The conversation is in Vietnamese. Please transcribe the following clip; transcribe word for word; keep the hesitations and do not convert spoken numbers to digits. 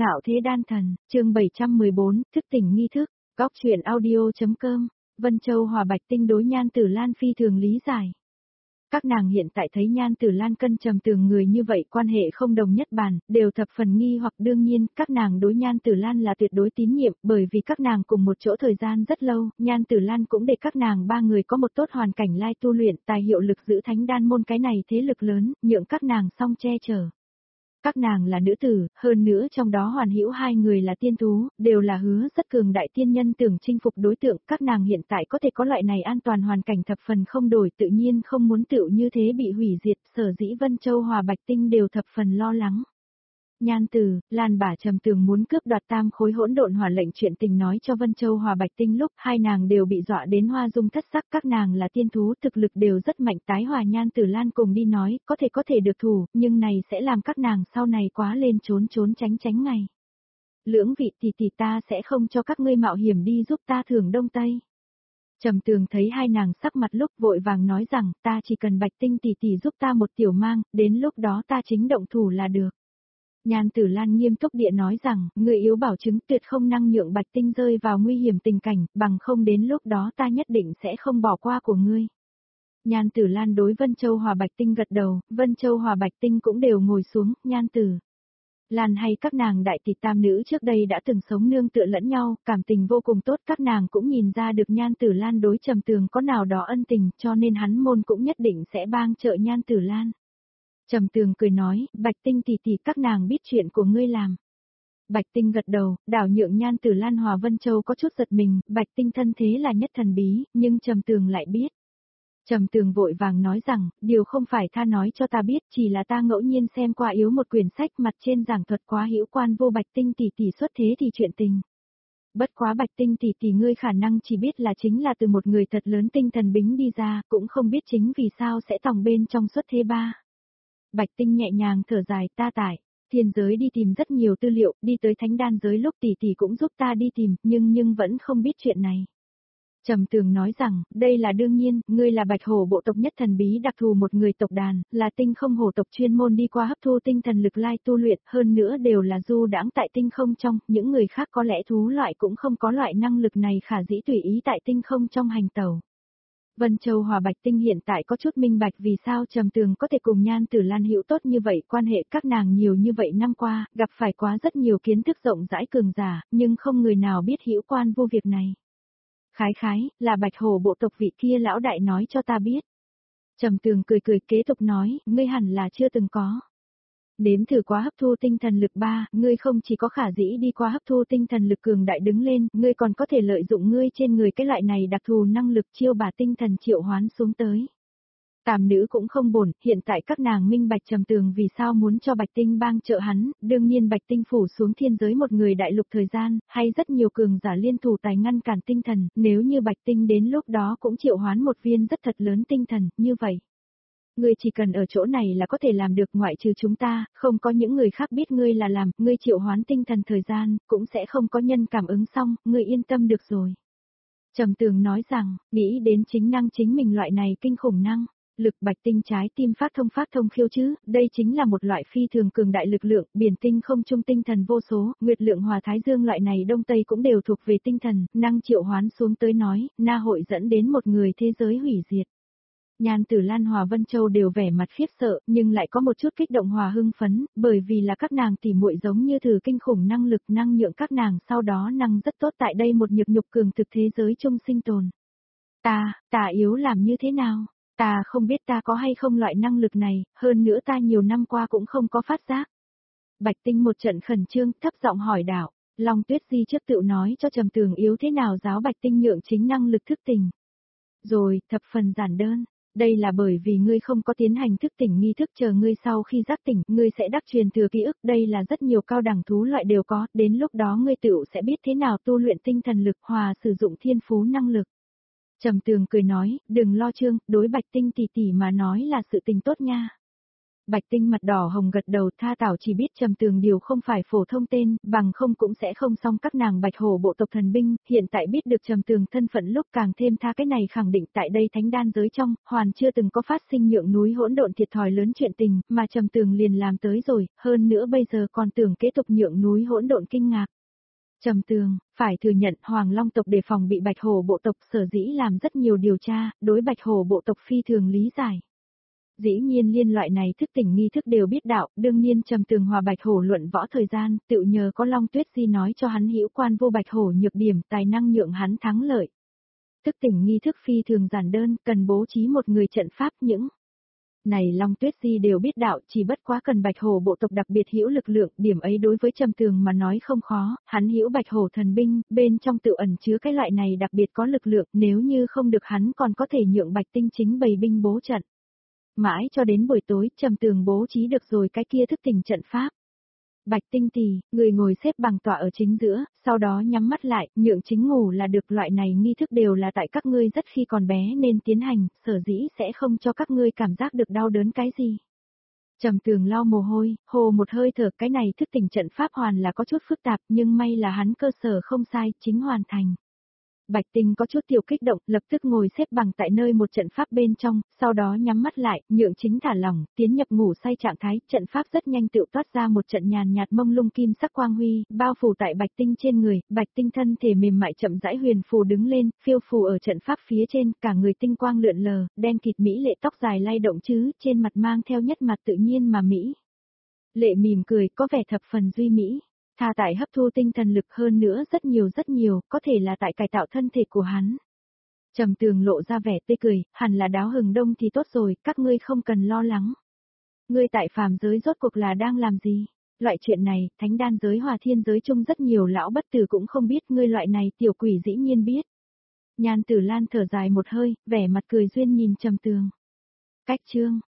Ngạo thế đan thần, chương bảy trăm mười bốn, thức tỉnh nghi thức, góc truyện audio.com, Vân Châu Hòa Bạch Tinh đối Nhan Tử Lan phi thường lý giải. Các nàng hiện tại thấy Nhan Tử Lan cân trầm tường người như vậy quan hệ không đồng nhất bàn, đều thập phần nghi hoặc đương nhiên, các nàng đối Nhan Tử Lan là tuyệt đối tín nhiệm, bởi vì các nàng cùng một chỗ thời gian rất lâu, Nhan Tử Lan cũng để các nàng ba người có một tốt hoàn cảnh lai tu luyện, tài hiệu lực giữ thánh đan môn cái này thế lực lớn, nhượng các nàng song che chở. Các nàng là nữ tử, hơn nữa trong đó hoàn hữu hai người là tiên thú, đều là hứa rất cường đại tiên nhân tưởng chinh phục đối tượng, các nàng hiện tại có thể có loại này an toàn hoàn cảnh thập phần không đổi tự nhiên không muốn tựu như thế bị hủy diệt, sở dĩ Vân Châu Hòa Bạch Tinh đều thập phần lo lắng. Nhan Tử, Lan Bả trầm tường muốn cướp đoạt tam khối hỗn độn hỏa lệnh chuyện tình nói cho Vân Châu Hòa Bạch Tinh lúc hai nàng đều bị dọa đến hoa dung thất sắc, các nàng là tiên thú thực lực đều rất mạnh, tái hòa Nhan Tử Lan cùng đi nói, có thể có thể được thủ, nhưng này sẽ làm các nàng sau này quá lên trốn trốn tránh tránh ngày. Lưỡng vị tỷ tỷ ta sẽ không cho các ngươi mạo hiểm đi giúp ta thưởng đông tây. Trầm tường thấy hai nàng sắc mặt lúc vội vàng nói rằng ta chỉ cần Bạch Tinh tỷ tỷ giúp ta một tiểu mang, đến lúc đó ta chính động thủ là được. Nhan Tử Lan nghiêm túc địa nói rằng, người yếu bảo chứng tuyệt không năng nhượng Bạch Tinh rơi vào nguy hiểm tình cảnh, bằng không đến lúc đó ta nhất định sẽ không bỏ qua của ngươi. Nhan Tử Lan đối Vân Châu Hòa Bạch Tinh gật đầu, Vân Châu Hòa Bạch Tinh cũng đều ngồi xuống, Nhan Tử Lan hay các nàng đại tỷ tam nữ trước đây đã từng sống nương tựa lẫn nhau, cảm tình vô cùng tốt, các nàng cũng nhìn ra được Nhan Tử Lan đối Trầm Tường có nào đó ân tình, cho nên hắn môn cũng nhất định sẽ bang trợ Nhan Tử Lan. Trầm Tường cười nói, Bạch Tinh tỷ tỷ các nàng biết chuyện của ngươi làm. Bạch Tinh gật đầu, đảo nhượng Nhan Tử Lan Hòa Vân Châu có chút giật mình, Bạch Tinh thân thế là nhất thần bí, nhưng Trầm Tường lại biết. Trầm Tường vội vàng nói rằng, điều không phải tha nói cho ta biết, chỉ là ta ngẫu nhiên xem qua yếu một quyển sách mặt trên giảng thuật quá hữu quan vô Bạch Tinh tỷ tỷ xuất thế thì chuyện tình. Bất quá Bạch Tinh tỷ tỷ ngươi khả năng chỉ biết là chính là từ một người thật lớn tinh thần bính đi ra, cũng không biết chính vì sao sẽ tòng bên trong xuất thế ba. Bạch Tinh nhẹ nhàng thở dài, ta tải, thiên giới đi tìm rất nhiều tư liệu, đi tới thánh đan giới lúc tỷ tỷ cũng giúp ta đi tìm, nhưng nhưng vẫn không biết chuyện này. Trầm Tường nói rằng, đây là đương nhiên, ngươi là Bạch Hổ bộ tộc nhất thần bí đặc thù một người tộc đàn, là tinh không hổ tộc chuyên môn đi qua hấp thu tinh thần lực lai tu luyện, hơn nữa đều là du đãng tại tinh không trong, những người khác có lẽ thú loại cũng không có loại năng lực này khả dĩ tùy ý tại tinh không trong hành tẩu. Vân Châu Hòa Bạch Tinh hiện tại có chút minh bạch vì sao Trầm Tường có thể cùng Nhan Tử Lan hữu tốt như vậy, quan hệ các nàng nhiều như vậy năm qua, gặp phải quá rất nhiều kiến thức rộng rãi cường giả, nhưng không người nào biết hữu quan vô việc này. Khái khái, là Bạch Hổ bộ tộc vị kia lão đại nói cho ta biết. Trầm Tường cười cười kế tục nói, ngươi hẳn là chưa từng có. Nếm thử quá hấp thu tinh thần lực ba, ngươi không chỉ có khả dĩ đi qua hấp thu tinh thần lực cường đại đứng lên, ngươi còn có thể lợi dụng ngươi trên người cái loại này đặc thù năng lực chiêu bà tinh thần triệu hoán xuống tới. Tam nữ cũng không bổn, hiện tại các nàng minh bạch Trầm Tường vì sao muốn cho Bạch Tinh bang trợ hắn, đương nhiên Bạch Tinh phủ xuống thiên giới một người đại lục thời gian, hay rất nhiều cường giả liên thủ tài ngăn cản tinh thần, nếu như Bạch Tinh đến lúc đó cũng triệu hoán một viên rất thật lớn tinh thần, như vậy. Ngươi chỉ cần ở chỗ này là có thể làm được ngoại trừ chúng ta, không có những người khác biết ngươi là làm, ngươi triệu hoán tinh thần thời gian, cũng sẽ không có nhân cảm ứng xong, ngươi yên tâm được rồi. Trầm Tường nói rằng, nghĩ đến chính năng chính mình loại này kinh khủng năng. Lực Bạch Tinh trái tim phát thông phát thông khiêu chứ, đây chính là một loại phi thường cường đại lực lượng, biển tinh không trung tinh thần vô số, nguyệt lượng hòa thái dương loại này đông tây cũng đều thuộc về tinh thần, năng triệu hoán xuống tới nói, na hội dẫn đến một người thế giới hủy diệt. Nhan Tử Lan Hòa Vân Châu đều vẻ mặt khiếp sợ, nhưng lại có một chút kích động hòa hưng phấn, bởi vì là các nàng tỉ muội giống như thử kinh khủng năng lực năng nhượng các nàng sau đó năng rất tốt tại đây một nhược nhục cường thực thế giới chung sinh tồn. Ta, ta yếu làm như thế nào? Ta không biết ta có hay không loại năng lực này, hơn nữa ta nhiều năm qua cũng không có phát giác. Bạch Tinh một trận khẩn trương, thấp giọng hỏi đạo, Long Tuyết Di trước tự nói cho Trầm Tường yếu thế nào giáo Bạch Tinh nhượng chính năng lực thức tỉnh. Rồi, thập phần giản đơn, đây là bởi vì ngươi không có tiến hành thức tỉnh nghi thức chờ ngươi sau khi giác tỉnh, ngươi sẽ đắc truyền thừa ký ức, đây là rất nhiều cao đẳng thú loại đều có, đến lúc đó ngươi tự sẽ biết thế nào tu luyện tinh thần lực hòa sử dụng thiên phú năng lực. Trầm Tường cười nói, đừng lo Trương, đối Bạch Tinh tỷ tỷ mà nói là sự tình tốt nha. Bạch Tinh mặt đỏ hồng gật đầu, tha tảo chỉ biết Trầm Tường điều không phải phổ thông tên, bằng không cũng sẽ không xong các nàng Bạch Hổ bộ tộc thần binh, hiện tại biết được Trầm Tường thân phận lúc càng thêm tha cái này khẳng định tại đây thánh đan giới trong, hoàn chưa từng có phát sinh nhượng núi hỗn độn thiệt thòi lớn chuyện tình, mà Trầm Tường liền làm tới rồi, hơn nữa bây giờ còn tưởng kế tục nhượng núi hỗn độn kinh ngạc. Trầm Tường, phải thừa nhận Hoàng Long tộc đề phòng bị Bạch Hổ bộ tộc sở dĩ làm rất nhiều điều tra, đối Bạch Hổ bộ tộc phi thường lý giải. Dĩ nhiên liên loại này thức tỉnh nghi thức đều biết đạo, đương nhiên Trầm Tường hòa Bạch Hổ luận võ thời gian, tự nhờ có Long Tuyết Di nói cho hắn hữu quan vô Bạch Hổ nhược điểm, tài năng nhượng hắn thắng lợi. Thức tỉnh nghi thức phi thường giản đơn, cần bố trí một người trận pháp những này Long Tuyết Di đều biết đạo, chỉ bất quá cần Bạch Hổ bộ tộc đặc biệt hữu lực lượng, điểm ấy đối với Trầm Tường mà nói không khó, hắn hữu Bạch Hổ thần binh, bên trong tự ẩn chứa cái loại này đặc biệt có lực lượng, nếu như không được hắn còn có thể nhượng Bạch Tinh chính bày binh bố trận. Mãi cho đến buổi tối, Trầm Tường bố trí được rồi cái kia thức tỉnh trận pháp. Bạch Tinh tỷ, người ngồi xếp bằng tọa ở chính giữa, sau đó nhắm mắt lại, nhượng chính ngủ là được, loại này nghi thức đều là tại các ngươi rất khi còn bé nên tiến hành, sở dĩ sẽ không cho các ngươi cảm giác được đau đớn cái gì. Trầm Tường lau mồ hôi, hồ một hơi thở, cái này thức tỉnh trận pháp hoàn là có chút phức tạp, nhưng may là hắn cơ sở không sai, chính hoàn thành. Bạch Tinh có chút tiểu kích động, lập tức ngồi xếp bằng tại nơi một trận pháp bên trong, sau đó nhắm mắt lại, nhượng chính thả lỏng, tiến nhập ngủ say trạng thái, trận pháp rất nhanh tự toát ra một trận nhàn nhạt mông lung kim sắc quang huy, bao phủ tại Bạch Tinh trên người, Bạch Tinh thân thể mềm mại chậm rãi huyền phù đứng lên, phiêu phù ở trận pháp phía trên, cả người tinh quang lượn lờ, đen kịt mỹ lệ tóc dài lay động chứ, trên mặt mang theo nhất mặt tự nhiên mà mỹ. Lệ mỉm cười, có vẻ thập phần duy mỹ. Tha tại hấp thu tinh thần lực hơn nữa rất nhiều rất nhiều, có thể là tại cải tạo thân thể của hắn. Trầm Tường lộ ra vẻ tươi cười, hẳn là đáo hừng đông thì tốt rồi, các ngươi không cần lo lắng. Ngươi tại phàm giới rốt cuộc là đang làm gì? Loại chuyện này, thánh đan giới hòa thiên giới chung rất nhiều lão bất tử cũng không biết, ngươi loại này tiểu quỷ dĩ nhiên biết. Nhan Tử Lan thở dài một hơi, vẻ mặt cười duyên nhìn Trầm Tường. Cách chương.